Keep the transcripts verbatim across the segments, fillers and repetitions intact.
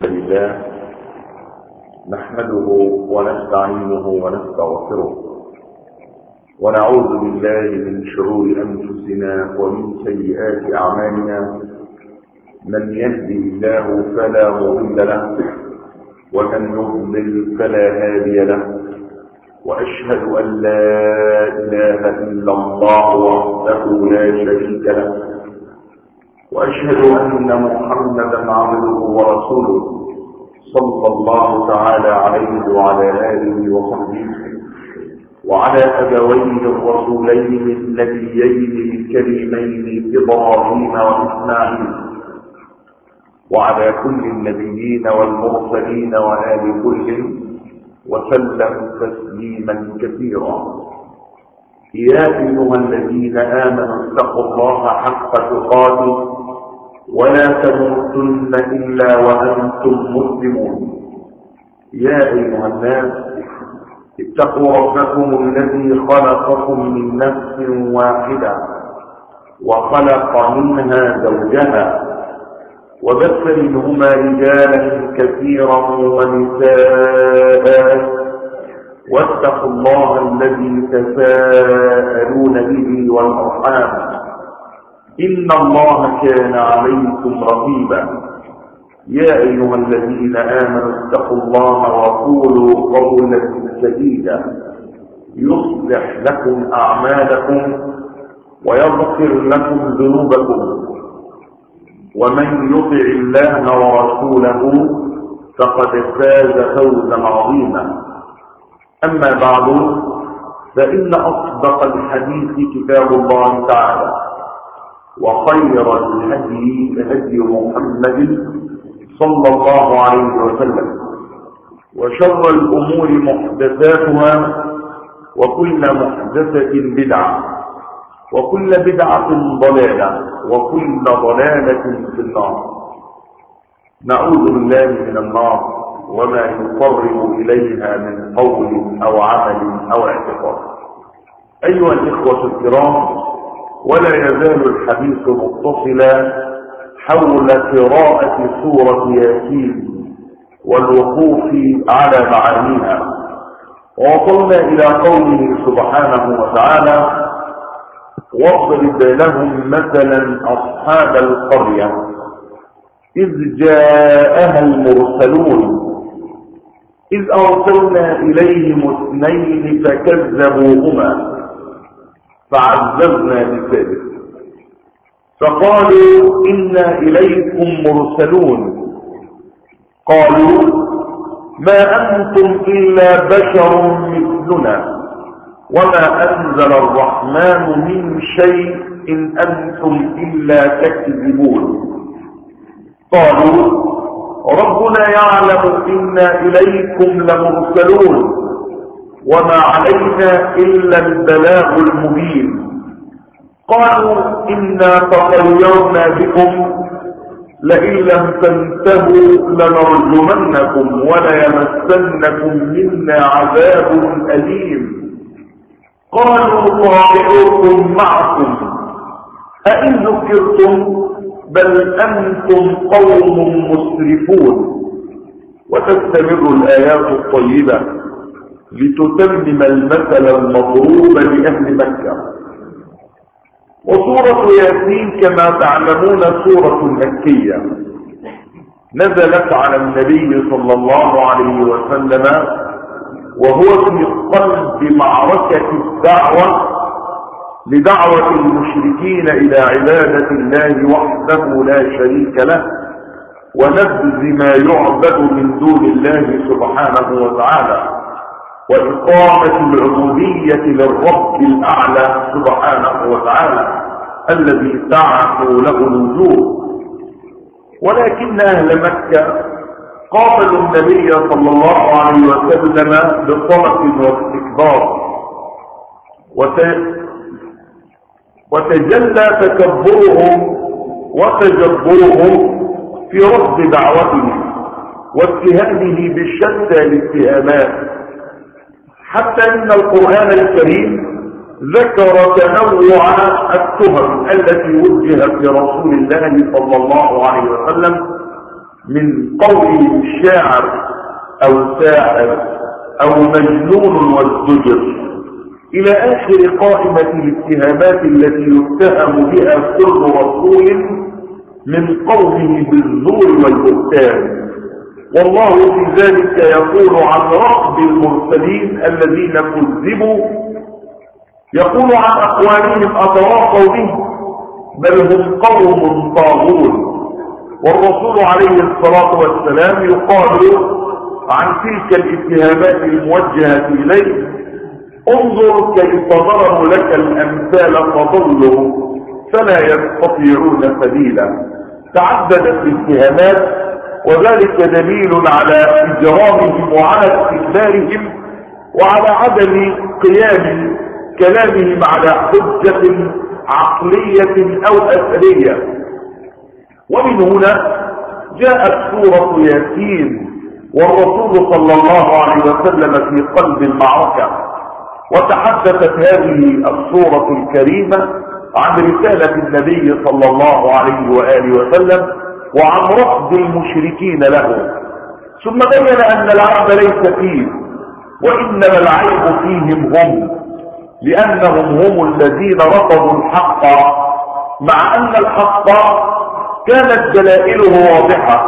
لله نحمده ونستعينه ونستغفره ونعوذ بالله من شرور أنفسنا ومن سيئات أعمالنا. من يهدي الله فلا مضل له ومن يضلل فلا هادي له، وأشهد أن لا إله إلا الله وحده لا شريك له، وأشهد أن محمدا عبده ورسوله صلى الله تعالى عليه وعلى آله وصحبه وعلى أبويه الرسولين النبيين الكريمين إبراهيم وإسماعيل، وعلى كل النبيين والمرسلين وآل كل وسلم تسليما كثيرا. يا أيها الذين آمنوا اتقوا الله حق تقاته ولا تموتن إلا وأنتم مسلمون. يا أيها الناس اتقوا ربكم الذي خلقكم من نفس واحدة وخلق منها زوجها وبث منهما رجالا كثيرا ونساء، واتقوا الله الذي تساءلون به والأرحام إن الله كان عليكم رقيبا. يا أيها الذين آمنوا اتقوا الله وقولوا قولا سديدا يصلح لكم أعمالكم ويغفر لكم ذنوبكم، ومن يطع الله ورسوله فقد فاز فوزا عظيما. أما بعد، فإن أصدق الحديث كتاب الله تعالى، وخير الهدي هدي محمد صلى الله عليه وسلم، وشر الأمور محدثاتها، وكل محدثة بدعة، وكل بدعة ضلالة، وكل ضلالة في النار. نعوذ بالله من النار وما يقرب إليها من قول أو عمل أو اعتقاد. أيها الإخوة الكرام، ولا يزال الحديث متصلا حول قراءة سورة ياسين والوقوف على معانيها، ووصلنا إلى قوله سبحانه وتعالى: واضرب لهم مثلا أصحاب القرية إذ جاءها المرسلون إذ أرسلنا إليهم اثنين فكذبوهما فعززنا بثالث فقالوا إنا إليكم مرسلون قالوا ما أنتم إلا بشر مثلنا وما أنزل الرحمن من شيء إن أنتم إلا تكذبون. قالوا ربنا يعلم إنا إليكم لمرسلون وما علينا إلا البلاغ المبين. قالوا إنا تطيرنا بكم لئن لم تنتهوا لنرجمنكم وليمسنكم منا عذاب أليم. قالوا طائركم معكم أئن ذكرتم بل أنتم قوم مسرفون. وتستمر الآيات الطيبة لتتمم المثل المضروب لأهل مكة. وسورة ياسين كما تعلمون سورة مكية، نزلت على النبي صلى الله عليه وسلم وهو في قلب معركة الدعوة لدعوة المشركين إلى عبادة الله وحده لا شريك له، ونبذ ما يعبد من دون الله سبحانه وتعالى، وإقامة العبودية للرب الأعلى سبحانه وتعالى الذي تعثوا له الوجوه. ولكن أهل مكة قابلوا النبي صلى الله عليه وسلم بطرف واستكبار، وتجلى تكبرهم وتجبرهم في رفض دعوته واتهامه بشتى الاتهامات، حتى إن القرآن الكريم ذكر تنوع التهم التي وجهت لرسول الله صلى الله عليه وسلم من قول الشاعر أو ساحر أو مجنون والزجر إلى آخر قائمة الاتهامات التي يتهم بها كل رسول من قومه بالزور والبهتان. والله في ذلك يقول عن رعب المرسلين الذين كذبوا، يقول عن أقوالهم أتواصوا به بل هم قوم طاغون. والرسول عليه الصلاة والسلام يقال عن تلك الاتهامات الموجهة إليه: انظر كيف ضربوا لك الأمثال فضلوا فلا يستطيعون سبيلا. تعددت الاتهامات، وذلك دليل على إجرامهم وعلى استكبارهم وعلى عدم قيام كلامهم على حجة عقلية أو أثرية. ومن هنا جاءت سورة ياسين والرسول صلى الله عليه وسلم في قلب المعركة، وتحدثت هذه السورة الكريمة عن رسالة النبي صلى الله عليه وآله وسلم وعن رفض المشركين له، ثم بين أن العيب ليس فيه وإنما العيب فيهم هم، لأنهم هم الذين رفضوا الحق مع أن الحق كانت دلائله واضحة.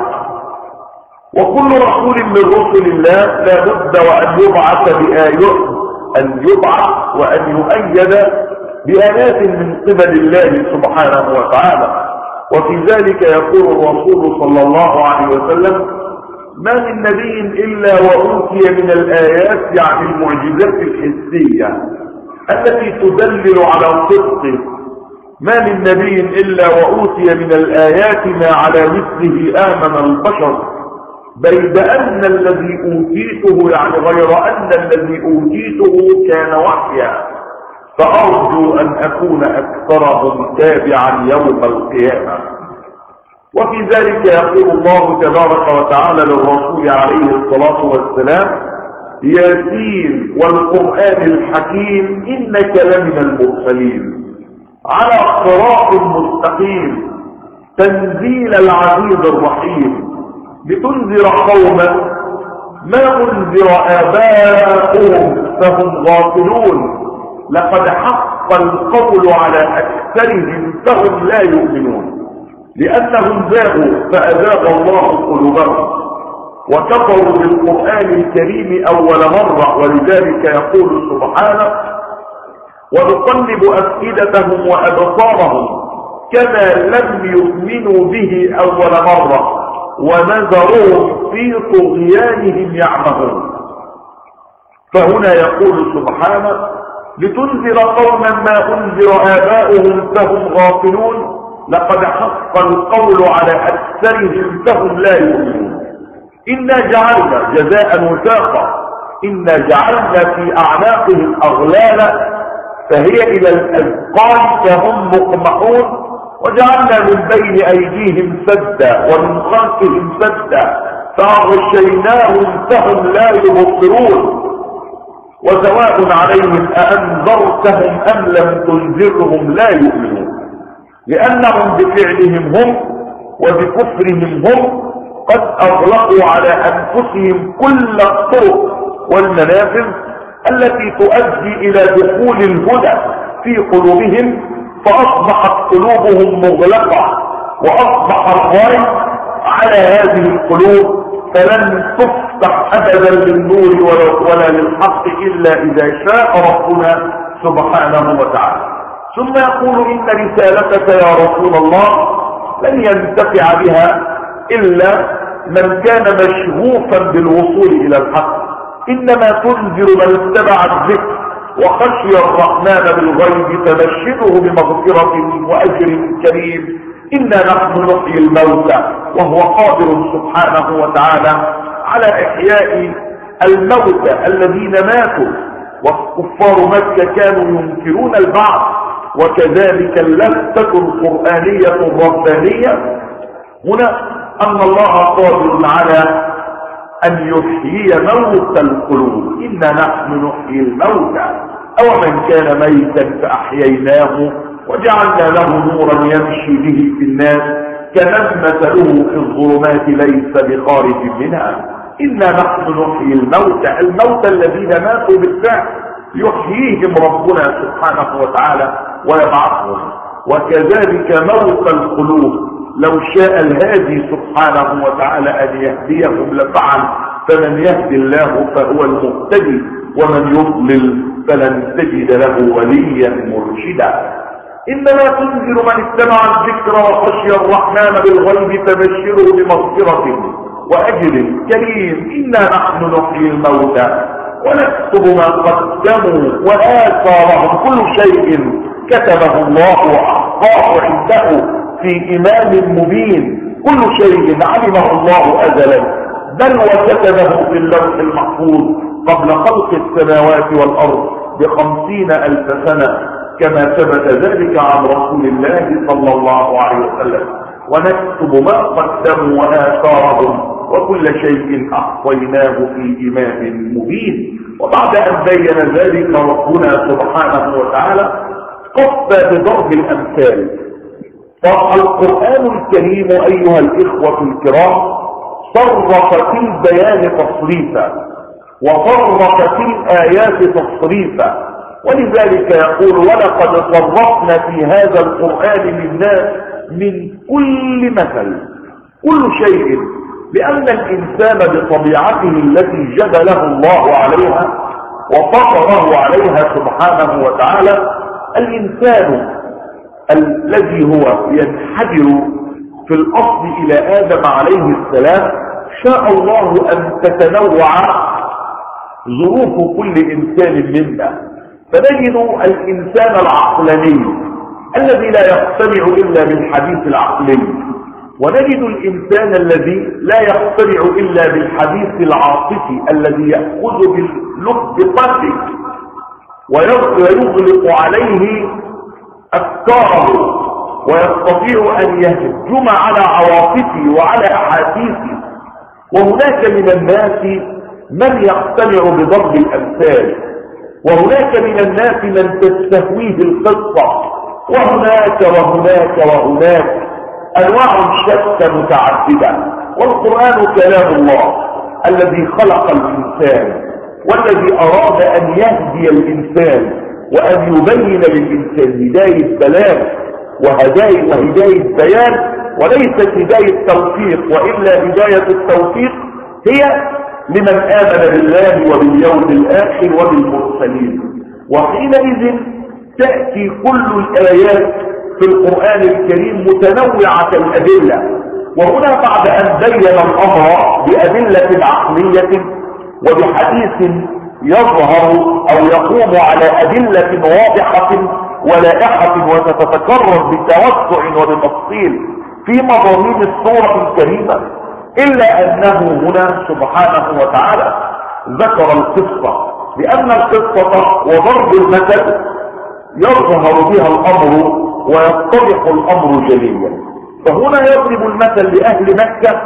وكل رسول من رسل الله لا بد وأن يبعث بآيات أن يبعث وأن يؤيد بآيات من قبل الله سبحانه وتعالى. وفي ذلك يقول الرسول صلى الله عليه وسلم: ما من نبي إلا وأوتي من الآيات، يعني المعجزات الحسية التي تدلل على صدقه، ما من نبي إلا وأوتي من الآيات ما على مثله آمن البشر، بيد أن الذي أوتيته يعني غير أن الذي أوتيته كان وحيا، فأرجو أن أكون أكثرهم تابعا يوم القيامة. وفي ذلك يقول الله تبارك وتعالى للرسول عليه الصلاة والسلام: ياسين والقرآن الحكيم إنك لمن المرسلين على صراط مستقيم تنزيل العزيز الرحيم لتنذر قوما ما أنذر آباؤهم فهم غافلون لقد حق القول على أكثرهم فهم لا يؤمنون لأنهم زاغوا فأزاغ الله قلوبهم وكفروا بالقرآن الكريم أول مرة. ولذلك يقول سبحانه: ونقلب أفئدتهم وأبصارهم كما لم يؤمنوا به أول مرة ونذرهم في طغيانهم يعمهون. فهنا يقول سبحانه: لتنذر قوما ما أنذر آباؤهم فهم غافلون لقد حق القول على أكثرهم فهم لا يؤمنون. إنا جعلنا جزاء وفاقا، إنا جعلنا في أعناقهم أغلالا فهي إلى الأذقان فهم مقمحون وجعلنا من بين أيديهم سدا ومن خلفهم سدا فأغشيناهم فهم لا يبصرون. وسواء عليهم أأنذرتهم أم لم تنذرهم لا يؤمنون، لأنهم بفعلهم هم وبكفرهم هم قد أغلقوا على أنفسهم كل الطرق والمنافذ التي تؤدي إلى دخول الهدى في قلوبهم، فأصبحت قلوبهم مغلقة وأصبح الغيب على هذه القلوب، فلن تفتح أبدا للنور ولا للحق إلا إذا شاء ربنا سبحانه وتعالى. ثم يقول: إن رسالتك يا رسول الله لن ينتفع بها إلا من كان مشغوفا بالوصول إلى الحق، إنما تنذر من اتبع الذكر وخشي الرحمن بالغيب فبشره بمغفرة وأجر كريم. إنا نحن نحيي الموتى وهو قادر سبحانه وتعالى على إحياء الموتى الذين ماتوا. وكفار مكة كانوا ينكرون البعث، وكذلك اللفتة القرآنية الربانية هنا أن الله قادر على أن يحيي موت القلوب. إنا نحن نحيي الموتى أو من كان ميتا فأحييناه وجعلنا له نورا يمشي به في الناس كمن مثله في الظلمات ليس بخارج منها إنا نحن نحيي الموتى. الموتى الذين ماتوا بالفعل يحييهم ربنا سبحانه وتعالى ويبعثهم. وكذلك موت القلوب لو شاء الهادي سبحانه وتعالى أن يهديهم لفعل، فمن يهدي الله فهو المهتدي ومن يضلل فلن تجد له وليا مرشدا. إنما تنذر من استمع الذكر وخشي الرحمن بالغيب فبشره بمغفرة وأجر كريم. إنا نحن نحيي الموتى ونكتب ما قدموا وآثارهم، كل شيء كتبه الله وأحصاه عنده في إمام مبين، كل شيء علمه الله أزلا بل وكتبه في اللوح المحفوظ قبل خلق السماوات والأرض بخمسين ألف سنة كما ثبت ذلك عن رسول الله صلى الله عليه وسلم. ونكتب ما قدموا وآثارهم وكل شيء أحصيناه في إمام مبين. وبعد أن بين ذلك ربنا سبحانه وتعالى قصد بضرب الأمثال. فالقرآن الكريم أيها الإخوة الكرام صرف في البيان تصريفا وصرف في الآيات تصريفا، ولذلك يقول ولقد صرفنا في هذا القرآن للناس من كل مثل، كل شيء، لأن الإنسان بطبيعته التي جبله الله عليها وفطره عليها سبحانه وتعالى، الإنسان الذي هو ينحدر في الأصل إلى آدم عليه السلام شاء الله أن تتنوع ظروف كل إنسان منا، فنجد الإنسان العقلاني الذي لا يقتنع إلا بالحديث العقلي، ونجد الإنسان الذي لا يقتنع إلا بالحديث العاطفي الذي يأخذ باللب قلبه ويغلق عليه أفكاره ويستطيع أن يهجم على عواطفه وعلى أحاسيسه. وهناك من الناس من يقتنع بضرب الأمثال، وهناك من الناس من تستهويه القصة، وهناك وهناك وهناك أنواع شتى متعددة. والقرآن كلام الله الذي خلق الإنسان والذي أراد أن يهدي الإنسان وأن يبين للإنسان هداية بلاغ وهداية وهداية بيان، وليست هداية توفيق، وإلا هداية التوفيق هي لمن آمن بالله وباليوم الآخر وبالمرسلين. وحينئذ تأتي كل الآيات في القرآن الكريم متنوعة الأدلة. وهنا بعد أن بين الأمر بأدلة عقلية وبحديث يظهر أو يقوم على أدلة واضحة ولائحة وتتكرر بتوسع وبتفصيل في مضامين السورة الكريمة، إلا أنه هنا سبحانه وتعالى ذكر القصة، لأن القصة وضرب المثل يظهر بها الأمر ويتضح الأمر جليا. فهنا يضرب المثل لأهل مكة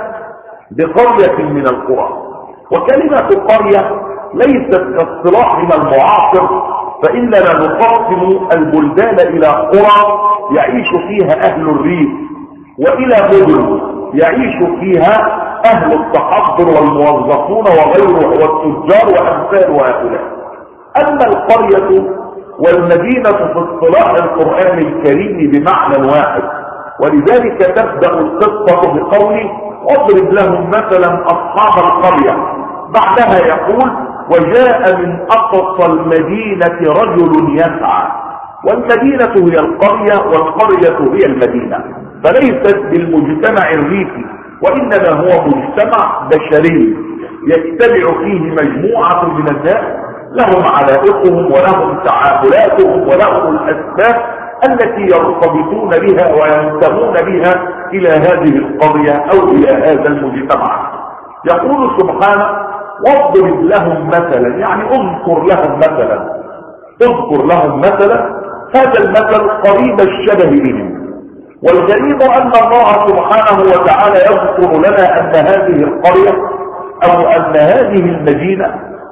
بقرية من القرى، وكلمة قرية ليست كاصطلاحنا المعاصر، فإننا نقسم البلدان إلى قرى يعيش فيها أهل الريف، وإلى مدن يعيش فيها أهل التحضر والموظفون وغيره والتجار وأمثال هؤلاء. أما القرية والمدينة في اصطلاح القرآن الكريم بمعنى واحد، ولذلك تبدأ القصة بقوله واضرب لهم مثلا أصحاب القرية، بعدها يقول وجاء من أقصى المدينة رجل يسعى. والمدينة هي القرية والقرية هي المدينة، فليست بالمجتمع الريفي، وإنما هو مجتمع بشري يجتمع فيه مجموعة من الناس لهم علائقهم ولهم تعاملاتهم ولهم الأسباب التي يرتبطون بها وينتمون بها إلى هذه القرية أو إلى هذا المجتمع. يقول سبحانه واضرب لهم مثلا، يعني اذكر لهم مثلا، اذكر لهم مثلا. هذا المثل قريب الشبه بهم، والغريب أن الله سبحانه وتعالى يذكر لنا أن هذه القرية أو أن هذه المدينة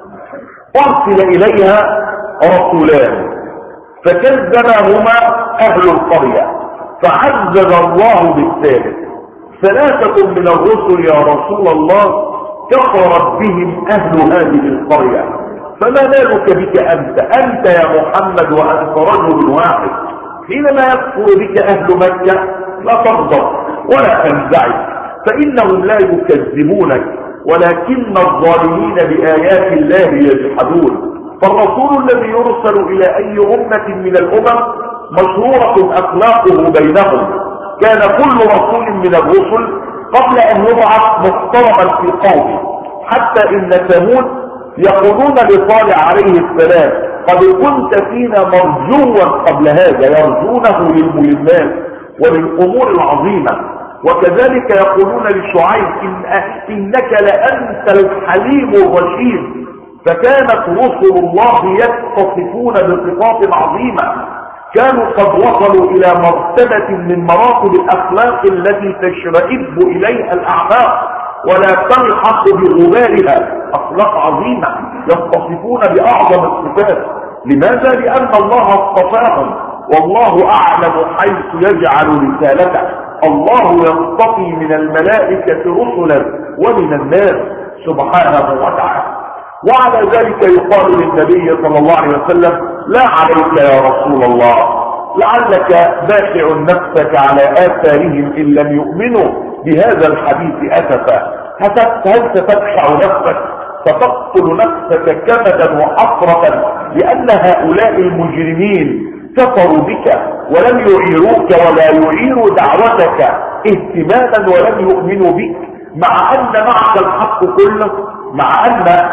أرسل إليها رسولان فكذبهما أهل القرية، فعزز الله بالثالث ثلاثة من الرسل يا رسول الله كفرت بهم أهل هذه القرية، فما بالك بك أنت أنت يا محمد وأنت رجل واحد؟ حينما يكفر بك أهل مكة لا تغضب ولا تنزعج، فإنهم لا يكذبونك ولكن الظالمين بآيات الله يجحدون. فالرسول الذي يرسل إلى أي أمة من الأمم مشروعة أخلاقه بينهم. كان كل رسول من الرسل قبل أن يبعث محترما في قومه، حتى إن ثمود يقولون لصالح عليه السلام قد كنت فينا مرجوا قبل هذا، يرجونه للمهمات وللأمور العظيمة. وكذلك يقولون لشعيب إن إنك لأنت الحليم الرشيد. فكانت رسل الله يتصفون بصفات عظيمة، كانوا قد وصلوا إلى مرتبة من مراتب الأخلاق التي تشرئب إليها الأعماق ولا تلحق بغبارها، أخلاق عظيمة يتصفون بأعظم الصفات. لماذا؟ لأن الله اصطفاهم، والله أعلم حيث يجعل رسالته. الله يصطفي من الملائكة رسلا ومن الناس سبحانه وتعالى. وعلى ذلك يقال للنبي صلى الله عليه وسلم لا عليك يا رسول الله، لعلك باخع نفسك على آثارهم إن لم يؤمنوا بهذا الحديث أسفا. هل ستبخع نفسك؟ ستقتل نفسك كمدا وحسرة لأن هؤلاء المجرمين كفروا بك ولم يعيروك ولا يعيروا دعوتك اهتماما ولم يؤمنوا بك، مع أن معك الحق كله، مع أن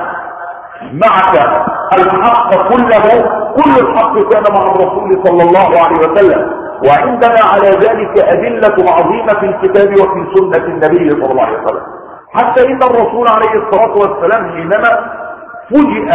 معك الحق كله، كل الحق كان مع الرسول صلى الله عليه وسلم. وعندنا على ذلك أدلة عظيمة في الكتاب وفي سنة النبي صلى الله عليه وسلم، حتى إن الرسول عليه الصلاة والسلام حينما فجئ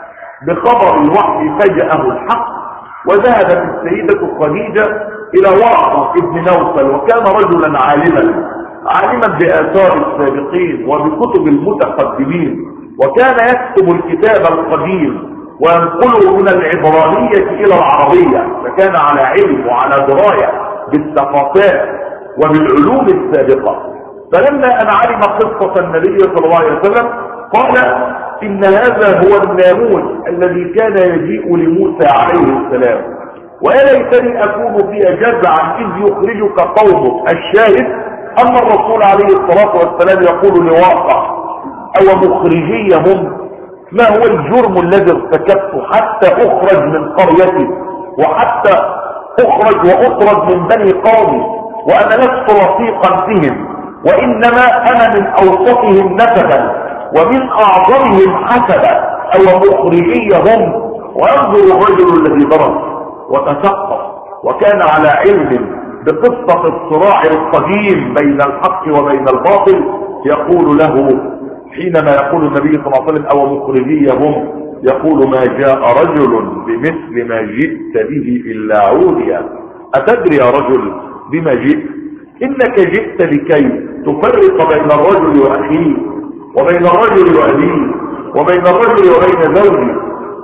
بخبر الوحي فجأه الحق، وذهبت السيدة خديجة إلى ورقة ابن نوفل، وكان رجلا عالما عالما بآثار السابقين وبكتب المتقدمين، وكان يكتب الكتاب القديم وينقله من العبرانية إلى العربية، فكان على علم وعلى دراية بالثقافات وبالعلوم السابقة. فلما أن علم قصة النبي صلى الله عليه وسلم قال إن هذا هو الناموس الذي كان يجيء لموسى عليه السلام، ويا ليتني أكون في جزعا إذ يخرجك قومك. الشاهد أن الرسول عليه الصلاة والسلام يقول لواقع أو مخرجيهم ما هو الجرم الذي ارتكبته حتى أخرج من قريتي وحتى أخرج وأطرد من بني قومي، وأنا لست رفيقا فيهم، وإنما أنا من أوسطهم نسبا ومن أعظمهم حسبا أو مخرجيهم. وينظر الرجل الذي درس وتثقف وكان على علم بقصة الصراع القديم بين الحق وبين الباطل يقول له حينما يقول النبي صلى الله عليه وسلم أو مخرجيهم، يقول ما جاء رجل بمثل ما جئت به إلا عوديا. أتدري يا رجل بما جئت؟ إنك جئت لكي تفرق بين الرجل وأخيه وبين الرجل وأبيه وبين الرجل وبين زوجه.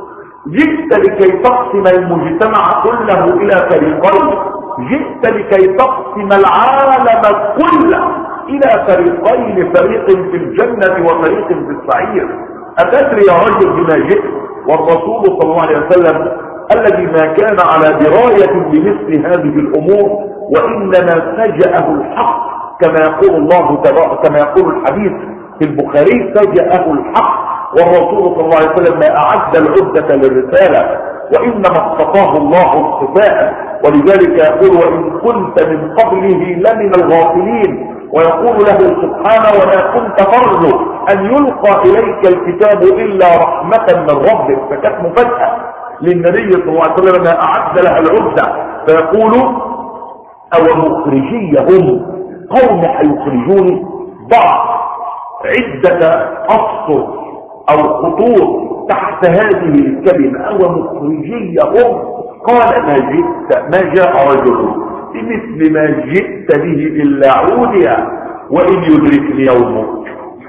جئت لكي تقسم المجتمع كله إلى فريقين، جئت لكي تقسم العالم كله إلى فريقين، فريق في الجنة وفريق في السعير. أتدري يا رجل بما جئت؟ والرسول صلى الله عليه وسلم الذي ما كان على دراية بمثل هذه الأمور وإنما فجأه الحق كما يقول الله تبارك، كما يقول الحديث في البخاري فجأه الحق، والرسول صلى الله عليه وسلم ما أعد العدة للرسالة وإنما اصطفاه الله اصطفاء. ولذلك يقول وإن كنت من قبله لمن الغافلين، ويقول له سبحانه وما كنت ترجو أن يلقى إليك الكتاب إلا رحمة من ربك. فكانت مفاجأة للنبي صلى الله عليه وسلم ما أعد لها العدة، فيقول أو مخرجيهم قوم حيخرجوني. ضع عدة أسطر أو خطوط تحت هذه الكلمة أو مخرجيهم. قال ما جئت ما جاء رجل بمثل ما جئت به إلا عوديا، وإن يدركني يومك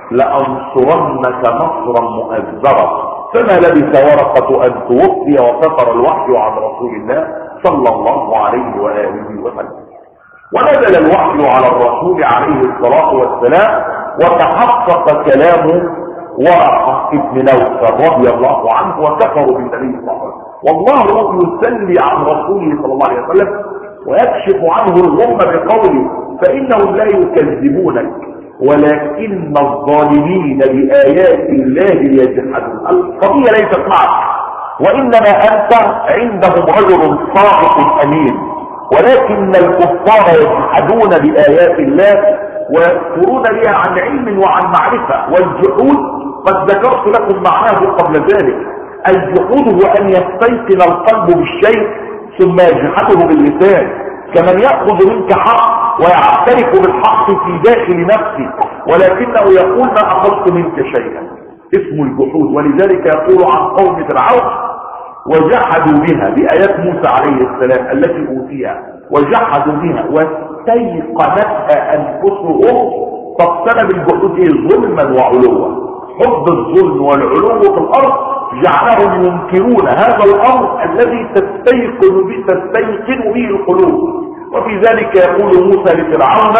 لأنصرنك نصرا مؤزرا. فما لبث ورقة أن توفي وسطر الوحي عن رسول الله صلى الله عليه وآله وسلم. ونزل الوحي على الرسول عليه الصلاة والسلام وتحقق كلام ورقة ابن نوفل رضي الله عنه وكفروا بالنبي صلى الله عليه وسلم، والله يسلي عن رسوله صلى الله عليه وسلم ويكشف عنه الغم بقوله فإنهم لا يكذبونك ولكن الظالمين بآيات الله يجحدون. القضية ليست معك، وإنما أنت عندهم رجل صادق أمين، ولكن الكفار يجحدون بآيات الله ويكفرون بها عن علم وعن معرفة. والجحود قد ذكرت لكم معناه قبل ذلك. الجحود هو أن يستيقن القلب بالشيء ثم يجحده باللسان، كمن يأخذ منك حق ويعترف بالحق في داخل نفسه ولكنه يقول ما أخذت منك شيئا، اسم الجحود. ولذلك يقول عن قوم فرعون وجحدوا بها بآيات موسى عليه السلام التي أوتيها، وجحدوا بها واستيقنتها أنفسهم. فاقتنى بالجحود ظلما وعلوا. حب الظلم والعلو في الأرض جعلهم ينكرون هذا الأمر الذي تستيقن به تستيقن به القلوب. وفي ذلك يقول موسى لفرعون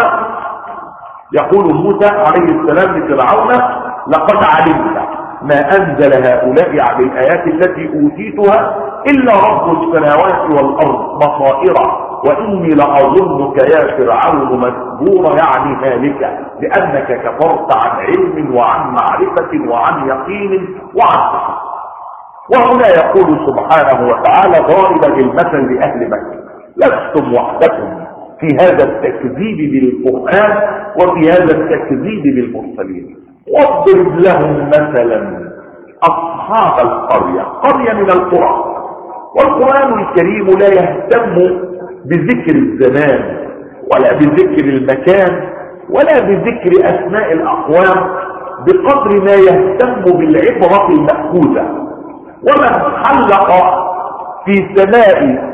يقول موسى عليه السلام لفرعون لقد علمت ما أنزل هؤلاء على الآيات التي أوتيتها إلا رب السماوات والأرض بصائرا وإني لأظنك يا فرعون مسبورا، يعني هالكا، لأنك كفرت عن علم وعن معرفة وعن يقين وعن صحة. وهنا يقول سبحانه وتعالى ضاربا المثل لأهل مكة لستم وحدكم في هذا التكذيب بالقرآن وفي هذا التكذيب بالمرسلين. واضرب لهم مثلا أصحاب القرية، قرية من القرى. والقرآن الكريم لا يهتم بذكر الزمان ولا بذكر المكان ولا بذكر أسماء الأقوام بقدر ما يهتم بالعبرة المأخوذة. ومن حلق في سماء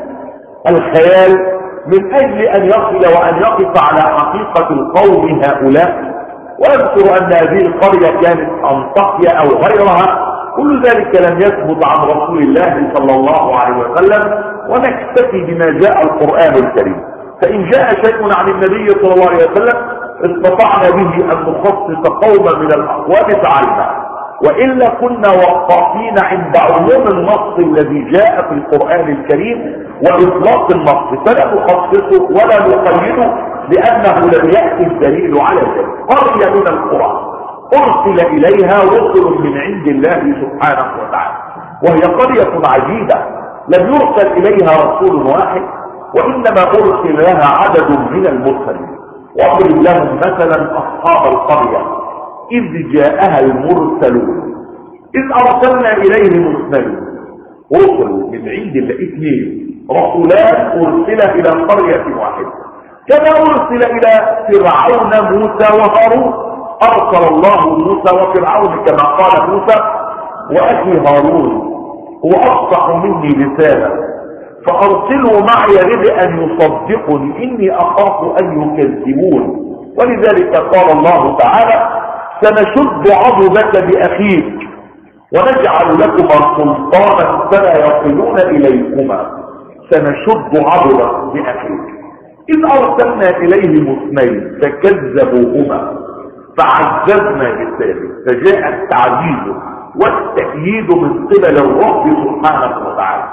الخيال من أجل أن يصل وأن يقف على حقيقة القوم هؤلاء ويذكر أن هذه القرية كانت أنطاكيا أو غيرها، كل ذلك لم يثبت عن رسول الله صلى الله عليه وسلم، ونكتفي بما جاء القرآن الكريم. فإن جاء شيء عن النبي صلى الله عليه وسلم استطعنا به أن نخصص قوما من الأقوام فعلنا، وإلا كنا وقافين عند عموم النص الذي جاء في القرآن الكريم وإطلاق النص، فلا نخصصه ولا نقيده لأنه لم يأتي الدليل على ذلك. قرية من القرى أرسل إليها رسل من عند الله سبحانه وتعالى، وهي قرية عجيبة لم يرسل إليها رسول واحد وإنما أرسل لها عدد من المرسلين. واضرب لهم مثلا أصحاب القرية إذ جاءها المرسلون إذ أرسلنا إليهم اثنين رسل من عند الله، اثنين رسولان أرسل إلى قرية واحدة، كما أرسل إلى فرعون موسى وهارون. أرسل الله موسى وفرعون كما قال موسى وأخي هارون هو أفصح مني لسانا فأرسله معي رد أن يصدقني إني أخاف أن يكذبون. ولذلك قال الله تعالى سنشد عضدك بأخيك ونجعل لكما سلطانا فلا يصلون إليكما. سنشد عضدك بأخيك إذ أرسلنا إليهم اثنين فكذبوهما فعززنا بالثالث، فجاء التعزيز والتأييد من قبل الرب سبحانه وتعالى.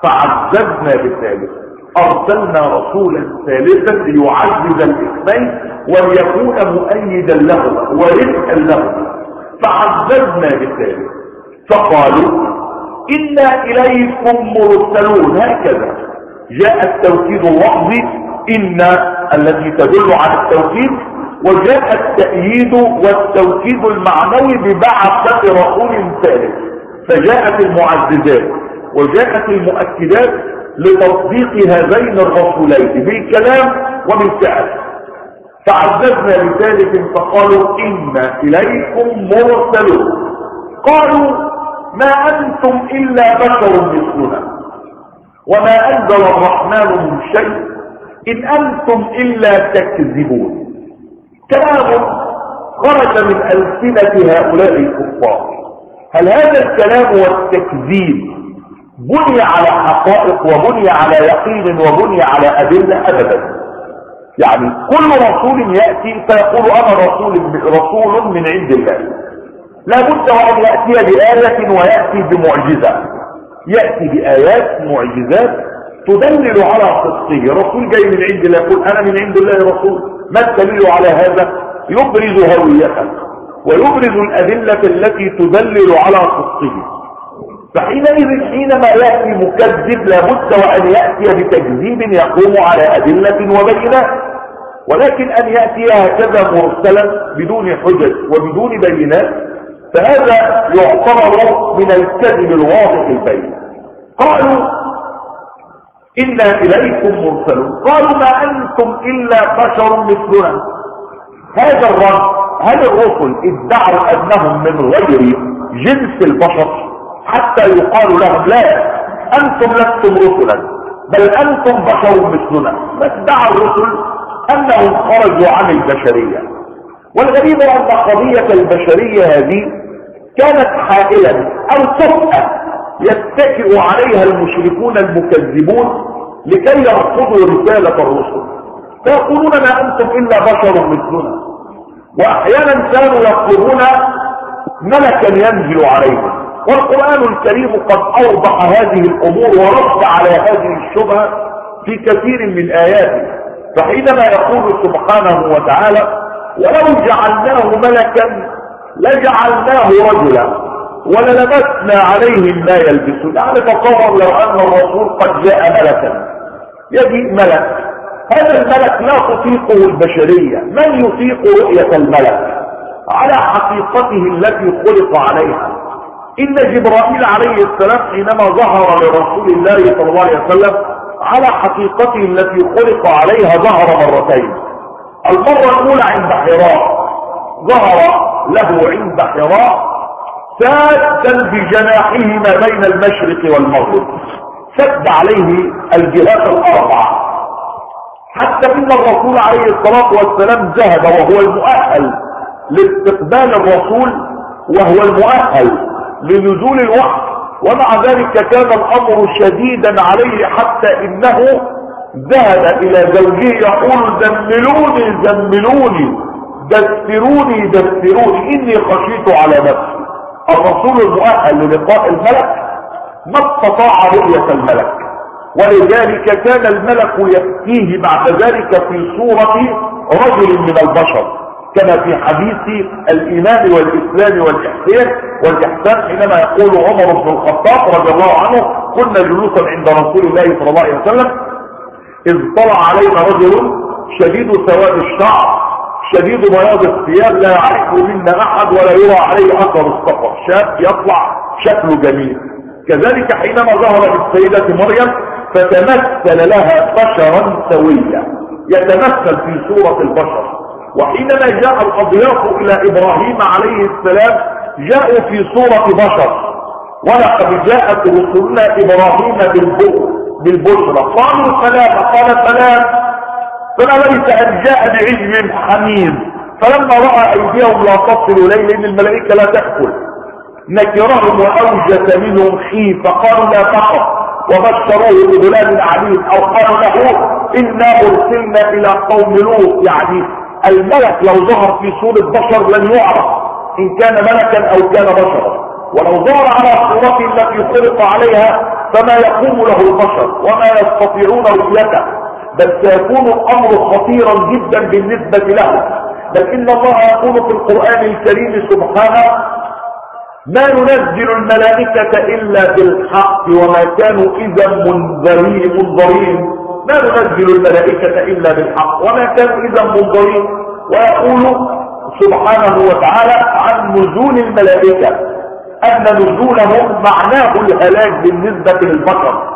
فعززنا بالثالث، أرسلنا رسولا ثالثا ليعزز الاثنين وليكون مؤيدا لهما ورزقا لهما. فعززنا بالثالث فقالوا إنا إليكم مرسلون. هكذا جاء التوكيد اللفظي إن التي تدل على التوكيد، وجاء التأييد والتوكيد المعنوي ببعثة رسول ثالث. فجاءت المعززات وجاءت المؤكدات لتصديق هذين الرسولين بالكلام وبالفعل. فعززنا بثالث فقالوا إنا إليكم مرسلون. قالوا ما أنتم إلا بشر مثلنا وما أنزل الرحمن من شيء إن أنتم إلا تكذبون. كلام خرج من ألسنة هؤلاء الكفار. هل هذا الكلام والتكذيب بني على حقائق وبني على يقين وبني على أدلة؟ أبدا. يعني كل رسول يأتي فيقول انا رسول رسول من عند الله، لا بد وان يأتي بآية ويأتي بمعجزة، يأتي بآيات معجزات تدلل على صدقه. رسول جاي من عند الله يقول انا من عند الله رسول، ما الدليل على هذا؟ يبرز هويته ويبرز الأدلة التي تدلل على صدقه. فحينئذ حينما يأتي مكذب لابد وأن يأتي بتكذيب يقوم على أدلة وبينات، ولكن أن يأتي هكذا مرسلا بدون حجج وبدون بينات فهذا يعتبر من الكذب الواضح البين. قالوا إنا إليكم مرسلون، قالوا ما أنتم إلا بشر مثلنا. هذا الرد، هل الرسل ادعوا أنهم من غير جنس البشر حتى يقال لهم لا أنتم لستم رسلا بل أنتم بشر مثلنا؟ فادعى الرسل أنهم خرجوا عن البشرية. والغريب أن قضية البشرية هذه كانت حائلا أو سفأة يتكئ عليها المشركون المكذبون لكي يرفضوا رسالة الرسل، فيقولون ما أنتم إلا بشر مثلنا. وأحيانا كانوا يطلبون ملكا ينزل عليهم، والقرآن الكريم قد أوضح هذه الأمور ورد على هذه الشبهة في كثير من آياته. فحينما يقول سبحانه وتعالى ولو جعلناه ملكا لجعلناه رجلا وللبسنا عليهم ما يلبسون. يعني تصور لو أن الرسول قد جاء ملكا، يجيء ملك، هذا الملك لا تطيقه البشرية، من يطيق رؤية الملك على حقيقته التي خلق عليها؟ إن جبرائيل عليه السلام حينما ظهر لرسول الله صلى الله عليه وسلم على حقيقته التي خلق عليها ظهر مرتين. المرة الأولى عند حراء، ظهر له عند حراء سادا بجناحه ما بين المشرق والمغرب، سد عليه الجهات الأربعة، حتى إن الرسول عليه الصلاة والسلام ذهب وهو المؤهل لاستقبال الرسول وهو المؤهل لنزول الوحي، ومع ذلك كان الأمر شديدا عليه حتى إنه ذهب إلى زوجه يقول زملوني زملوني دثروني دثروني إني خشيت على نفسي. الرسول المؤهل للقاء الملك ما استطاع رؤية الملك، ولذلك كان الملك يأتيه بعد ذلك في صورة رجل من البشر، كما في حديث الإيمان والإسلام والإحسان والإحسان حينما يقول عمر بن الخطاب رضي الله عنه كنا جلوسا عند رسول الله صلى الله عليه وسلم إذ طلع علينا رجل شديد سواد الشعر شديد بياض الثياب لا يعرفه منا أحد ولا يرى عليه أثر السفر، شاب يطلع شكله جميل. كذلك حينما ظهر بالسيدة مريم فتمثل لها بشرا سويا، يتمثل في صورة البشر. وحينما جاء الأضياف إلى إبراهيم عليه السلام جاءوا في صورة بشر، ولقد جاءت رسلنا إبراهيم بالبشرى قالوا سلام، قال سلام، فما ليس أن جاء بعجل حميد، فلما رأى أيديهم لا تصل إليه لأن الملائكة لا تأكل نكرهم وأوجس منهم خيفة، قالوا لا تخف وبشروه بغلام عليم، أو قالوا له إنا أرسلنا إلى قوم لوط. يعني الملك لو ظهر في صورة بشر لن يعرف إن كان ملكا أو كان بشرا، ولو ظهر على صورته التي خلق عليها فما يقوم له البشر وما يستطيعون رؤيته، بل سيكون الأمر خطيرا جدا بالنسبة له. بل إن الله يقول في القرآن الكريم سبحانه ما ننزل الملائكة إلا بالحق وما كانوا إذا منذرين منذرين ما ننزل الملائكة إلا بالحق وما كانوا إذا منذرين. ويقول سبحانه وتعالى عن نزول الملائكة أن نزولهم معناه الهلاك بالنسبة للبشر،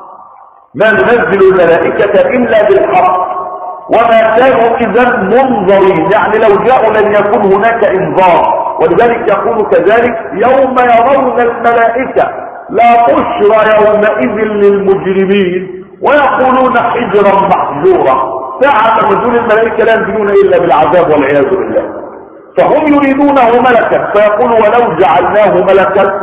ما ننزل الملائكة إلا بالحق وما كانوا إذا منظرين، يعني لو جاءوا لن يكون هناك إنذار. ولذلك يقول كذلك يوم يرون الملائكة لا بشرى يومئذ للمجرمين ويقولون حجرا محجورا. ساعة نزول الملائكة لا ينزلون إلا بالعذاب والعياذ بالله، فهم يريدونه ملكا فيقول ولو جعلناه ملكا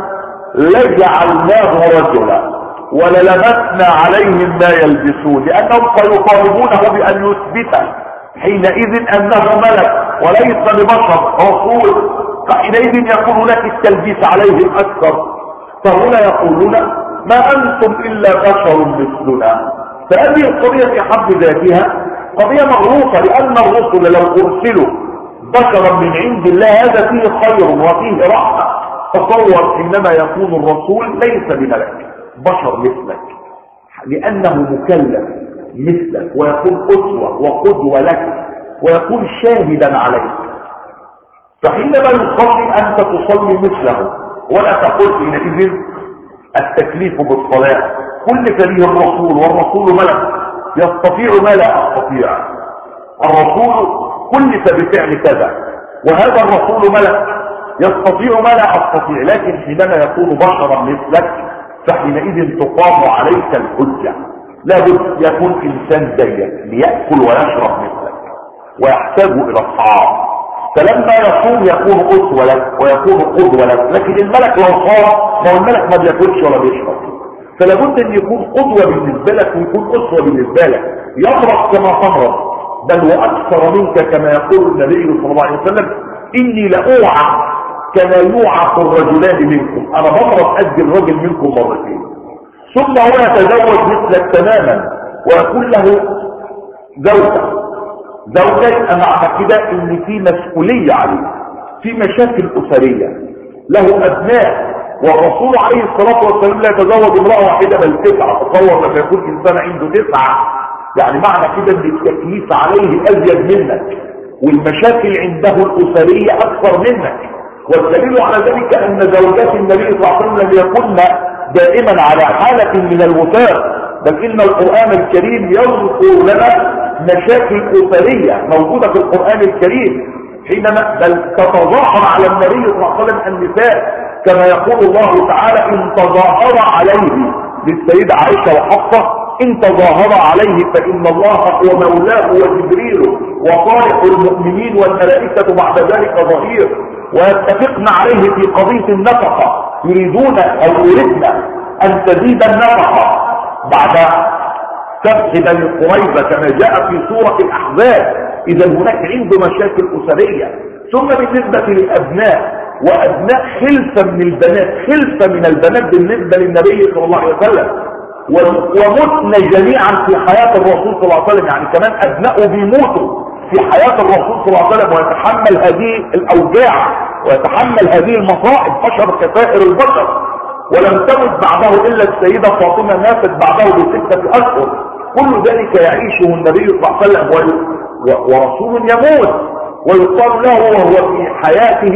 لجعلناه رجلا وللبسنا عليهم ما يلبسون، لأنهم سيطالبونه بأن يثبت حينئذ انه ملك وليس ببشر رسول، فحينئذ يكون لك التلبيس عليهم اكثر. فهنا يقولون ما انتم الا بشر مثلنا. فهذه القضية في حد ذاتها قضية مغلوطة، لان الرسل لو ارسلوا بشرا من عند الله هذا فيه خير وفيه رحمة. تصور حينما يكون الرسول ليس بملك، بشر مثلك، لانه مكلف مثلك، ويكون اسوة وقدوة لك، ويكون شاهدا عليك. فحينما يصلي انت تصلي مثله، ولا تقول حينئذ التكليف بالصلاة كلف به الرسول، والرسول ملك يستطيع ما لا استطيع. الرسول كلف بفعل كذا، وهذا الرسول ملك يستطيع ما لا استطيع. لكن حينما يكون بشرا مثلك فحينئذ تقام عليك الحجة. لابد يكون انسان زيك ليأكل ويشرب مثلك ويحتاج الى الطعام، فلما يصوم يكون اسوة لك ويكون قدوة لك. لكن الملك لو صام، ما هو الملك ما بياكلش ولا بيشرب، فلابد ان يكون قدوة بالنسبة لك ويكون اسوة بالنسبة لك، يضرب كما تمرض بل واكثر منك، كما يقول النبي صلى الله عليه وسلم اني لاوعى كما يوعق الرجلان منكم، انا بضرب قد الرجل منكم مرتين. ثم هو يتزوج مثلك تماما ويكون له زوجة زوجة معنى كده ان في مسؤولية عليه، في مشاكل اسرية، له ابناء. والرسول عليه الصلاة والسلام لا يتزوج امرأة واحدة بل تسعة. تصور لما يكون انسان عنده تسعة، يعني معنى كده ان التكليف عليه ازيد منك، والمشاكل عنده الاسرية اكثر منك. والدليل على ذلك ان زوجات النبي صلى الله عليه وسلم لم يكن دائما على حالة من الوفاق، بل ان القرآن الكريم يذكر لنا مشاكل اسرية موجودة في القرآن الكريم، حينما بل تتظاهر على النبي صلى الله عليه وسلم النساء، كما يقول الله تعالى ان تظاهر عليه للسيدة عائشة وحفصة، ان تظاهر عليه فان الله هو مولاه وجبريل وصالح المؤمنين والملائكة بعد ذلك ظهير، ويتفقن عليه في قضية النفقة، يريدون او يريدن ان تزيد النفقة بعد فتح بني قريظة كما جاء في سورة الاحزاب. اذا هناك عنده مشاكل اسرية. ثم بالنسبة للابناء، وابناء خلفة من البنات، خلفة من البنات بالنسبة للنبي صلى الله عليه وسلم، ومتنا جميعا في حياة الرسول صلى الله عليه وسلم، يعني كمان ابنائه بيموتوا في حياة الرسول صلى الله عليه وسلم، ويتحمل هذه الاوجاع ويتحمل هذه المصائب، بشر كسائر البشر. ولم تمت بعده الا السيدة فاطمة، ماتت بعده بستة اشهر. كل ذلك يعيشه النبي صلى الله عليه وسلم، ورسول يموت ويقال له وهو في حياته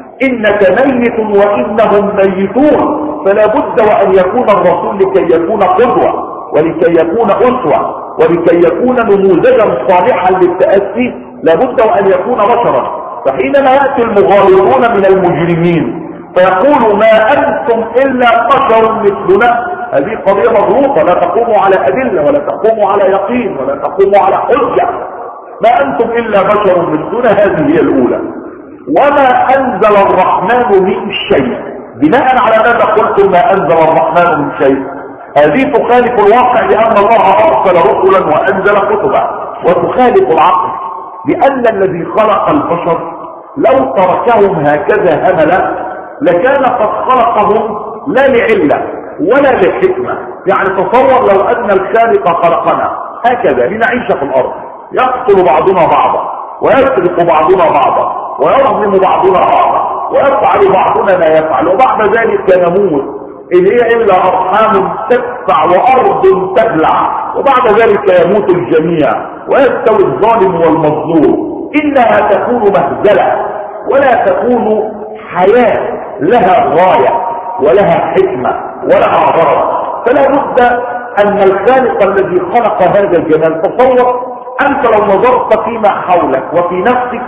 انك ميت وانهم ميتون. فلا بد وان يكون الرسول لكي يكون قدوة ولكي يكون اسوة ولكي يكون نموذجا صالحا للتأسي لا بد وان يكون بشرا. فحينما يأتي المغالطون من المجرمين فيقولوا ما انتم الا بشر مثلنا، هذه قضية مغلوطة، لا تقوموا على ادلة ولا تقوموا على يقين ولا تقوموا على حجة. ما انتم الا بشر مثلنا، هذه هي الاولى. وما انزل الرحمن من شيء، بناء على ماذا قلتم ما انزل الرحمن من شيء؟ هذه تخالف الواقع، لان الله ارسل رسلا وانزل كتبا، وتخالف العقل، لان الذي خلق البشر لو تركهم هكذا هملا لكان قد خلقهم لا لعلة ولا لحكمة. يعني تصور لو ان الخالق خلقنا هكذا لنعيش في الارض، يقتل بعضنا بعضا ويسرق بعضنا بعضا ويظلم بعضنا بعضا ويفعل بعضنا ما يفعل، وبعد ذلك نموت، إن هي إلا أرحام تدفع وأرض تبلع، وبعد ذلك يموت الجميع ويستوي الظالم والمظلوم. إنها تكون مهزلة ولا تكون حياة لها غاية ولها حكمة ولها غرض. فلا بد أن الخالق الذي خلق هذا الجمال، تصور أنت لو نظرت فيما حولك وفي نفسك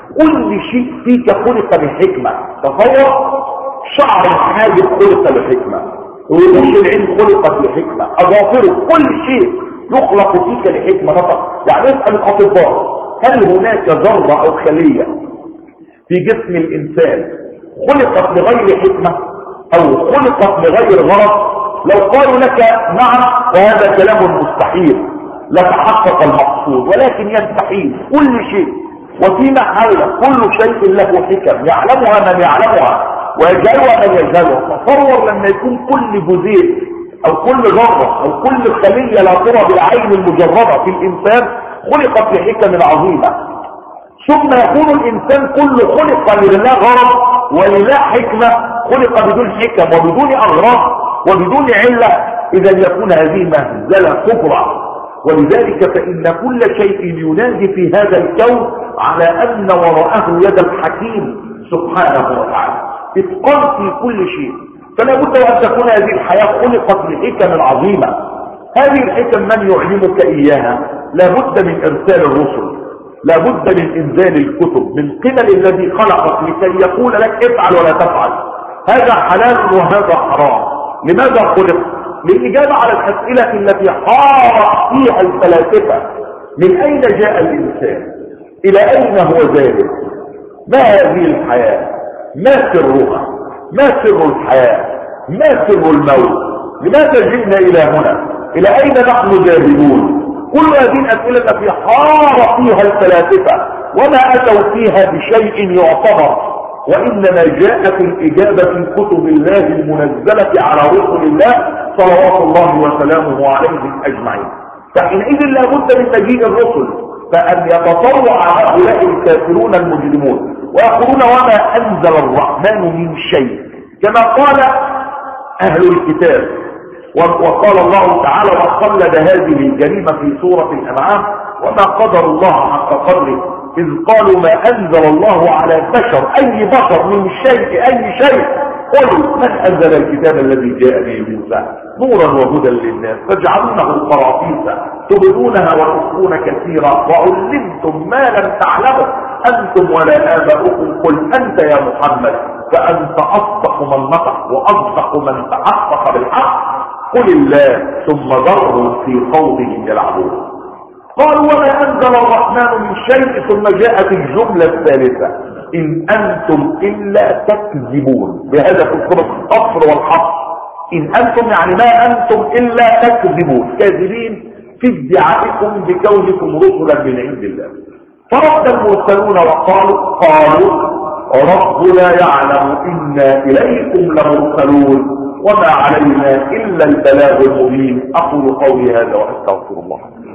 كل شيء فيك خلق بحكمة. تصور شعر الحاجب خلق بحكمة، رموش العين خلقت بحكمة، أظافره، كل شيء يخلق فيك لحكمة. فقط يعني اسأل الأطباء هل هناك ذرة أو خلية في جسم الإنسان خلقت لغير حكمة أو خلقت لغير غرض؟ لو قالوا لك نعم وهذا كلام مستحيل، لتحقق المقصود، ولكن يستحيل كل شيء وفي محله، كل شيء له حكم يعلمها من يعلمها ويجهلها من يجهلها. تصور لما يكون كل جزيء او كل ذره او كل خليه لا ترى بالعين المجرده في الانسان خلقت لحكم عظيمه، ثم يكون الانسان كله خلق لله غرض ولله حكمه، خلق بدون حكم وبدون اغراض وبدون عله، اذا يكون هذه مهزله كبرى. ولذلك فإن كل شيء ينادي في هذا الكون على أن وراءه يد الحكيم سبحانه وتعالى، اتقان في كل شيء. فلا بد أن تكون هذه الحياة خلقت لحكم عظيمة. هذه الحكم من يعلمك إياها؟ لا بد من إرسال الرسل، لا بد من إنزال الكتب من قبل الذي خلقك لكي يقول لك افعل ولا تفعل، هذا حلال وهذا حرام. لماذا خلق؟ للإجابة على الأسئلة التي حارت فيها الفلاسفة. من أين جاء الإنسان؟ إلى أين هو ذاهب؟ ما هذه الحياة؟ ما سرها؟ ما سر الحياة؟ ما سر الموت؟ لماذا جئنا إلى هنا؟ إلى أين نحن ذاهبون؟ كل هذه الأسئلة التي حار فيها الفلاسفة وما أتوا فيها بشيء يعتبر، وإنما جاءت الإجابة في كتب الله المنزلة على رسل الله صلوات الله وسلامه عليهم أجمعين. فحينئذ لا بد من مجيء الرسل، فأن يتطوع هؤلاء الكافرون المجرمون ويقولون وما أنزل الرحمن من شيء كما قال أهل الكتاب. وقال الله تعالى وقلد هذه الجريمة في سورة الأنعام وما قدر الله حق قدره إذ قالوا ما أنزل الله على بشر، أي بشر من شيء، أي شيء. قل من أنزل الكتاب الذي جاء به موسى نورا وهدى للناس تجعلونه قراطيس تبدونها وتخفون كثيرا وعلمتم ما لم تعلموا أنتم ولا آباؤكم قل أنت يا محمد فأنت أصدق من نطق وأصدق من تحقق بالحق قل الله ثم ذرهم في خوضهم يلعبون. قالوا وما أنزل الرحمن من شيء، ثم جاءت الجملة الثالثة إن أنتم إلا تكذبون، بهذا تذكر القصر والحصر. إن أنتم يعني ما أنتم إلا تكذبون، كاذبين في ادعائكم بكونكم رسلا من عند الله. فرد المرسلون وقالوا قالوا ربنا يعلم إنا إليكم لمرسلون وما علينا إلا البلاغ المبين. أقول قولي هذا وأستغفر الله.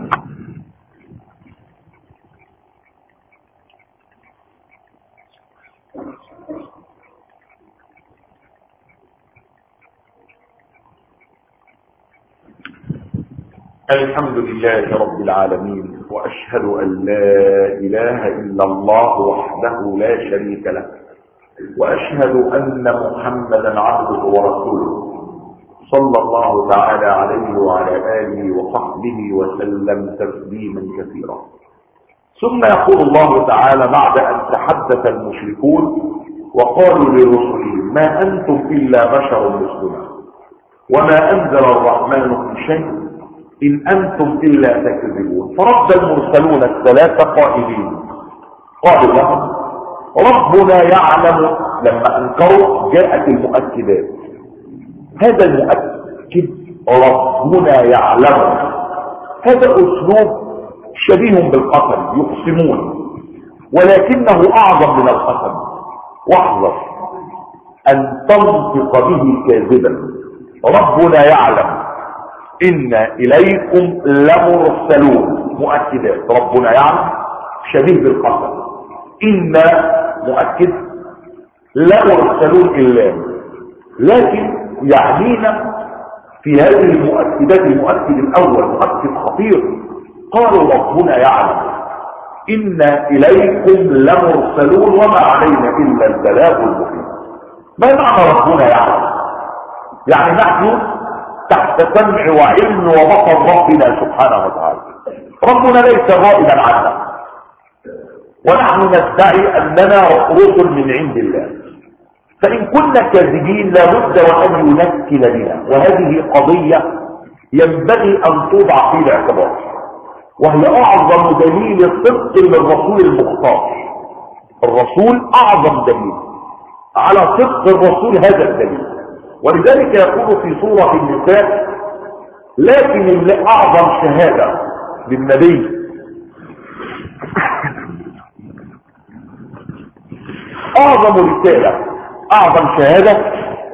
الحمد لله رب العالمين، وأشهد أن لا إله إلا الله وحده لا شريك له، وأشهد أن محمدا عبده ورسوله صلى الله تعالى عليه وعلى آله وصحبه وسلم تسليما كثيرا. ثم يقول الله تعالى بعد أن تحدث المشركون وقالوا لرسلهم ما أنتم إلا بشر مثلنا وما أنزل الرحمن من شيء إن أنتم إلا تكذبون. فرد المرسلون الثلاثة قائلين قالوا لهم ربنا يعلم. لما أنكروا جاءت المؤكدات، هذا المؤكد ربنا يعلم، هذا أسلوب شبيه بالقسم، يقسمون ولكنه أعظم من القسم. واحذر أن تنطق به كاذبا. ربنا يعلم إنا إليكم لمرسلون، مؤكدات. ربنا يعلم شبيه بالقسم، إنا مؤكد لمرسلون إلا، لكن يعنينا في هذه المؤكدات المؤكد الأول مؤكد خطير. قالوا ربنا يعلم إنا إليكم لمرسلون وما علينا إلا البلاغ المبين. ما معنى ربنا يعلم؟ يعني نحن تحت سمع وعلم وبصر ربنا سبحانه وتعالى. ربنا ليس غائبا عنا، ونحن ندعي أننا رسل من عند الله. فإن كنا كاذبين لابد وأن ينكل بنا، وهذه قضية ينبغي أن توضع في الاعتبار، وهي أعظم دليل صدق للرسول المختار. الرسول أعظم دليل على صدق الرسول هذا الدليل. ولذلك يقول في سورة النساء لكن اللي أعظم شهادة للنبي. اعظم رسالة، اعظم شهادة،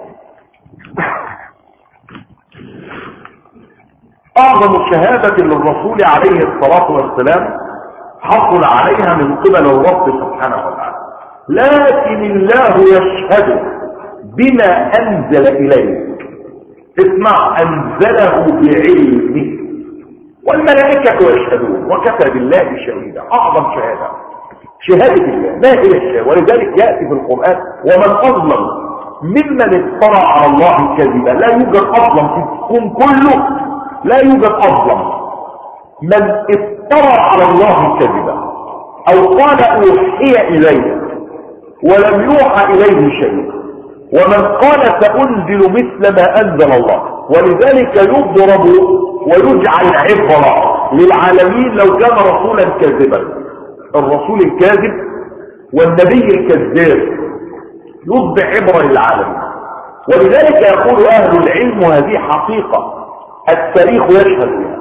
اعظم شهادة للرسول عليه الصلاة والسلام حصل عليها من قبل الرب سبحانه وتعالى. لكن الله يشهد بما انزل اليك. اسمع، انزله بعلمه والملائكة يشهدون وكفى بالله شهيدا. اعظم شهادة شهادة الله. ما هي الشهادة؟ ولذلك يأتي في القرآن ومن اظلم ممن افترى على الله كذبا. لا يوجد اظلم في الكون كله، لا يوجد اظلم من افترى على الله كذبا او قال اوحي اليه ولم يوحى اليه شيء، ومن قال سأنزل مثل ما انزل الله. ولذلك يضرب ويجعل عبرة للعالمين لو كان رسولا كاذبا. الرسول الكاذب والنبي الكذاب يصبح عبرة للعالمين. ولذلك يقول اهل العلم، وهذه حقيقة التاريخ يشهد بها،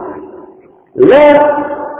لا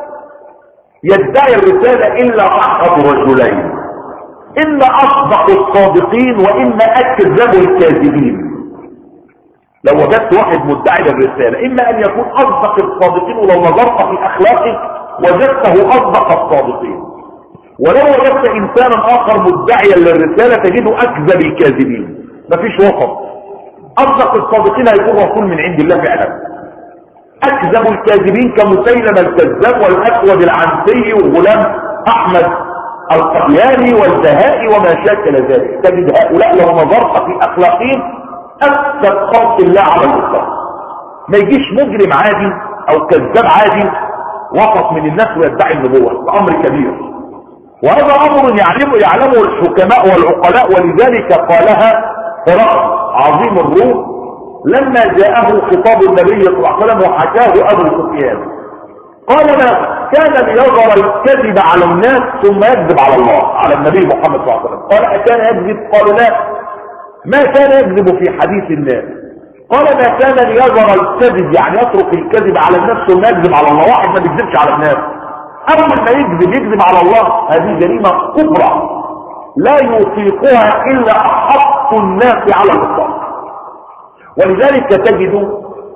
يدعي الرسالة الا احد رجلين، اما اصدق الصادقين واما اكذب الكاذبين. لو وجدت واحد مدعي للرسالة، اما ان يكون اصدق الصادقين، ولو نظرت في اخلاقه وجدته اصدق الصادقين، ولو وجدت انسانا اخر مدعيا للرسالة تجده اكذب الكاذبين. مفيش وسط. اصدق الصادقين هيكون رسول من عند الله فعلا، اكذب الكاذبين كمسيلمة الكذاب والاسود العنسي وغلام احمد القدياني والزهائي وما شاكل ذلك. تجد هؤلاء لو نظرت في اخلاقهم اكذب خلق الله على الاطلاق. ما يجيش مجرم عادي او كذاب عادي وسط من الناس ويدعي النبوة. امر كبير، وهذا امر يعلمه يعلمه الحكماء والعقلاء. ولذلك قالها هرقل عظيم الروم لما جاءه خطاب النبي صلى الله عليه وسلم وحكاه ابو سفيان، قال ما كان ليظهر الكذب على الناس ثم يكذب على الله، على النبي محمد صلى الله عليه وسلم. قال أكان يكذب؟ قالوا لا، ما كان يكذب في حديث الناس. قال ما كان ليظهر الكذب يعني يترك الكذب على الناس ثم يكذب على الله. واحد ما بيكذبش على الناس، اول ما يكذب يكذب على الله، هذه جريمة كبرى لا يطيقها الا احق الناس على الاطلاق. ولذلك تجد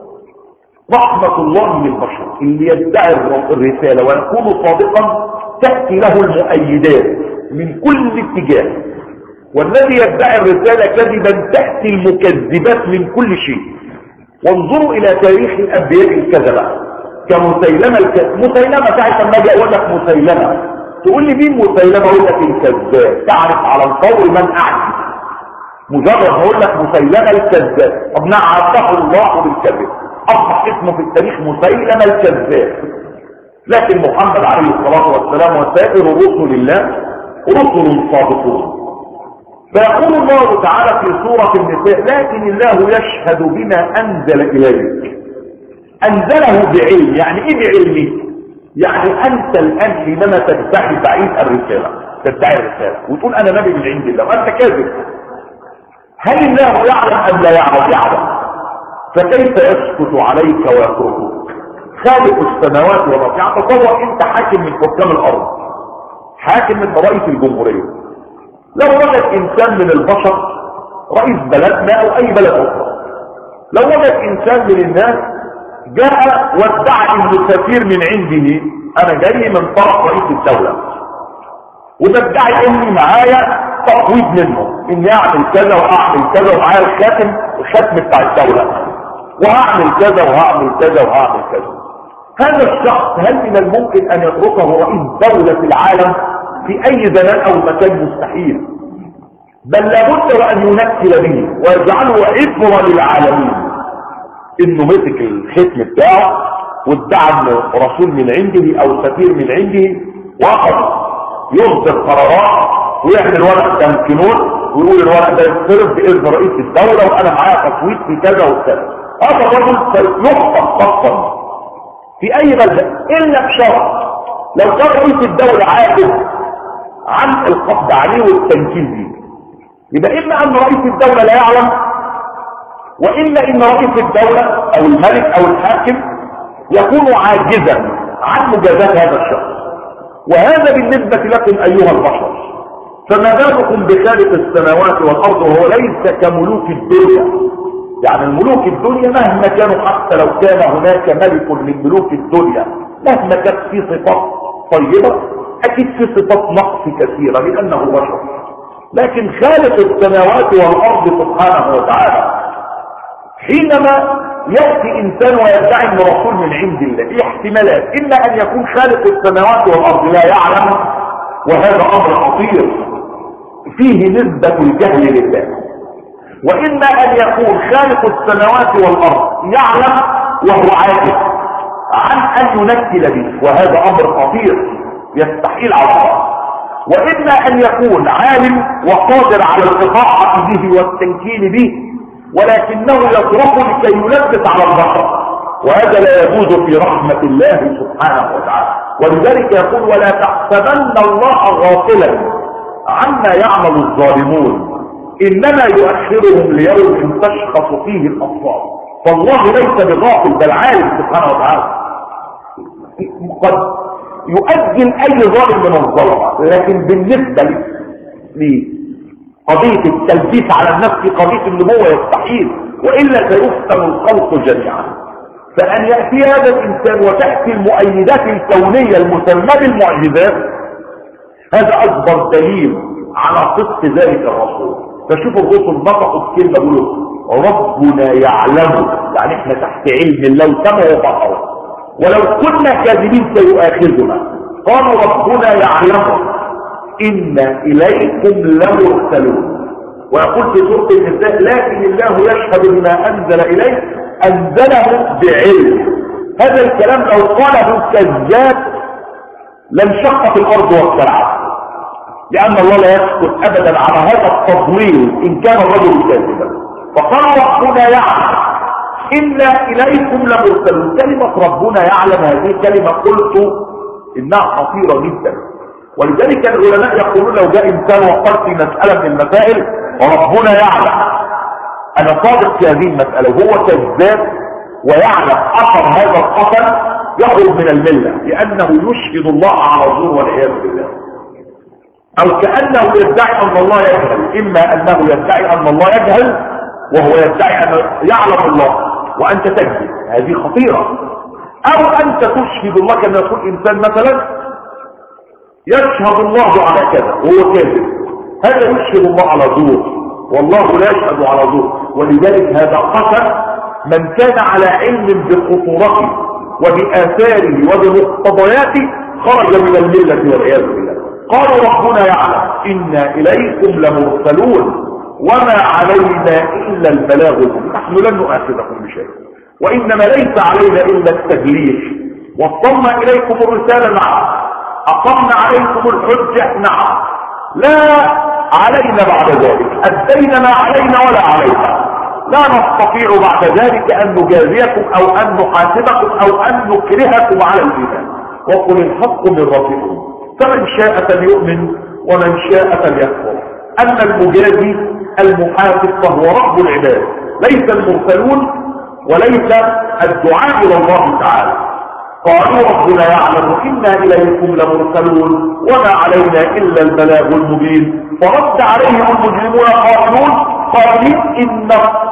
رحمة الله للبشر، اللي يدعي الرسالة ويكون صادقا تأتي له المؤيدات من كل اتجاه، والذي يدعي الرسالة كذبا تأتي المكذبات من كل شيء. وانظروا الى تاريخ الانبياء الكذبة كمسيلمة الكذب. مسيلمة ساعة ما جاء يقول لك مسيلمة، تقول لي مين مسيلمة؟ اقول لك الكذاب. تعرف على الفور من اعجب، مجرد هقول لك مسيلمة الكذاب. طب نعته الله بالكذب، اصبح اسمه في التاريخ مسيلمة الكذاب. لكن محمد عليه الصلاة والسلام وسائر رسل الله رسل صادقون. فيقول الله تعالى في سورة النساء لكن الله يشهد بما انزل اليك. انزله بعلم، يعني ايه بعلمه؟ يعني انت الان حينما تدعي بعيد الرسالة، تدعي الرسالة وتقول انا نبي من عند الله وانت كاذب، هل الله يعلم ام لا يعلم؟ يعلم. فكيف يسكت عليك ويتركك؟ خالق السماوات والارض. تصور انت حاكم من حكام الارض، حاكم من رئيس الجمهورية، لو وجد انسان من البشر رئيس بلدنا او اي بلد اخرى، لو وجد انسان من الناس جاء وادعى انه سفير من عنده، انا جاي من طرف رئيس الدولة وبدعي اني معايا تقويض منه اني اعمل كذا واعمل كذا ومعايا الخاتم الختم بتاع الدولة وهعمل كذا وهعمل كذا وهعمل كذا. هذا الشخص هل من الممكن ان يتركه رئيس دولة في العالم في اي زمان او مكان؟ مستحيل. بل لابد وان ينكل به ويجعله عبرة للعالمين انه مسك الختم بتاعه وادعى انه رسول من عنده او سفير من عنده، واخذ يصدر قرارات ويعمل ورق تمكنون ويقول الورق ده يتصرف باذن رئيس الدولة وانا معايا تصويت في كذا وكذا. هذا الرجل يحفظ خطا في اي بلد الا بشرط لو كان رئيس الدولة عاجز عن القبض عليه والتنكيل به، يبقى اما ان رئيس الدولة لا يعلم، والا ان رئيس الدولة او الملك او الحاكم يكون عاجزا عن مجازات هذا الشخص. وهذا بالنسبة لكم ايها البشر، فما بالكم بخالق السماوات والارض وهو ليس كملوك الدنيا. يعني الملوك الدنيا مهما كانوا، حتى لو كان هناك ملك من ملوك الدنيا مهما كانت فيه صفات طيبة اكيد في صفات نقص كثيرة لانه بشر. لكن خالق السماوات والارض سبحانه وتعالى حينما يأتي انسان ويدعي انه رسول من عند الله، ايه احتمالات؟ اما ان يكون خالق السماوات والارض لا يعلم، وهذا امر خطير فيه نسبة الجهل لله، واما ان يكون خالق السماوات والارض يعلم وهو عاجز عن ان ينكل به، وهذا امر خطير يستحيل على الله. واما ان يكون عالم وقادر على الاطاعة به والتنكيل به، ولكنه يصرف لكي يلبس على البشر، وهذا لا يجوز في رحمة الله سبحانه وتعالى. ولذلك يقول ولا تحسبن الله غافلا عما يعمل الظالمون انما يؤخرهم ليوم تشخص فيه الابصار. فالله ليس بغافل بل عالم سبحانه وتعالى، قد يؤجل اي ظالم من الظلمة، لكن بالنسبة لقضية التلبيس على النفس قضية النبوة يستحيل، وإلا سيفتن الخلق جميعا. فأن يأتي هذا الإنسان وتأتي المؤيدات الكونية المسمى بالمعجزات، هذا أكبر دليل على صدق ذلك الرسول. فشوفوا الرسل نطقوا بكلمة بيقولوا ربنا يعلم، يعني احنا تحت علم الله وسمعوا وبصروا، ولو كنا كاذبين سيؤاخذنا. قالوا ربنا يعلم إن إليكم لمرسلون. ويقول في سورة النساء لكن الله يشهد بما أنزل إليه أنزله بعلم. هذا الكلام لو قاله كذاب لانشقت الأرض وابتلعت، لأن الله لا يسكت أبدا على هذا التضليل إن كان الرجل كاذبا. فقال ربنا يعلم إنا إليكم لمرسلون. كلمة ربنا يعلم هذه كلمة قلت إنها خطيرة جدا، ولذلك العلماء يقولون لو جاء إنسان وقال في مسألة من المسائل ربنا يعلم أنا صادق في هذه المسألة وهو كذاب ويعلم أثر هذا القتل، يخرج من الملة، لأنه يشهد الله على زور والعياذ بالله. أو كأنه يدعي أن الله يجهل، إما أنه يدعي أن الله يجهل وهو يدعي أن يعلم الله وأنت تكذب، هذه خطيرة. أو أنت تشهد الله كما يقول إنسان مثلا يشهد الله على كذا وهو كاذب، هذا يشهد الله على زور والله لا يشهد على زور. ولذلك هذا قتل من كان على علم بخطورته وبآثاره وبمقتضياته خرج من الملة والعياذ بالله. قالوا ربنا يعلم إنا إليكم لمرسلون وما علينا إلا البلاغ المبين. نحن لن نؤاخذكم بشيء، وإنما ليس علينا إلا التبليغ. وصلنا إليكم الرسالة، نعم. أقمنا عليكم الحجة، نعم. لا علينا بعد ذلك، أدينا ما علينا ولا علينا. لا نستطيع بعد ذلك أن نجازيكم أو أن نحاسبكم أو أن نكرهكم على الإيمان. وقل الحق من ربكم فمن شاء فليؤمن ومن شاء فليكفر. أما المجازي المحاسب فهو رب العباد، ليس المرسلون وليس الدعاء إلى الله تعالى. قالوا ربنا يعلم إنا إليكم لمرسلون وما علينا إلا البلاغ المبين. فرد عليهم المجرمون قائلون قائلين إن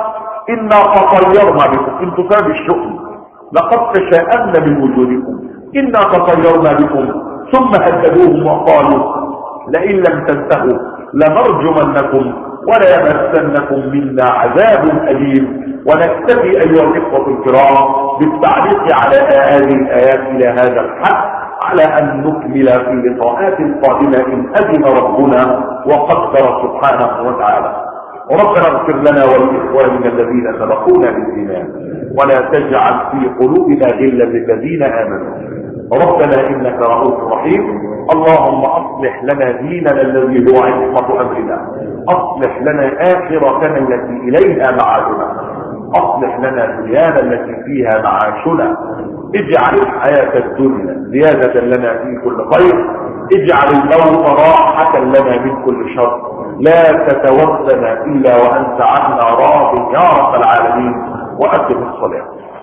إنا تطيرنا بكم، انتم سبب الشؤم، لقد تشاءمنا من وجودكم، إنا تطيرنا بكم. ثم هددوهم وقالوا لئن لم تنتهوا لنرجمنكم ولا يمسنكم منا عذاب أليم. ونكتفي أيها الإخوة الكرام بالتعليق على هذه الآيات إلى هذا الحد، على أن نكمل في لقاءات قادمة إن أذن ربنا وقدر سبحانه وتعالى. وربنا اغفر لنا ولإخواننا الذين سبقونا بالإيمان ولا تجعل في قلوبنا غلا للذين آمنوا. ربنا إنك رؤوف رحيم. اللهم أصلح لنا ديننا الذي هو عصمة أمرنا، أصلح لنا آخرتنا التي إليها معادنا، أصلح لنا دنيانا التي فيها معاشنا. اجعل الحياة الدنيا زيادة لنا في كل خير، اجعل الموت راحة لنا من كل شر. لا تتوفنا إلا وأنت عنا راض يا رب العالمين. وأقم الصلاة.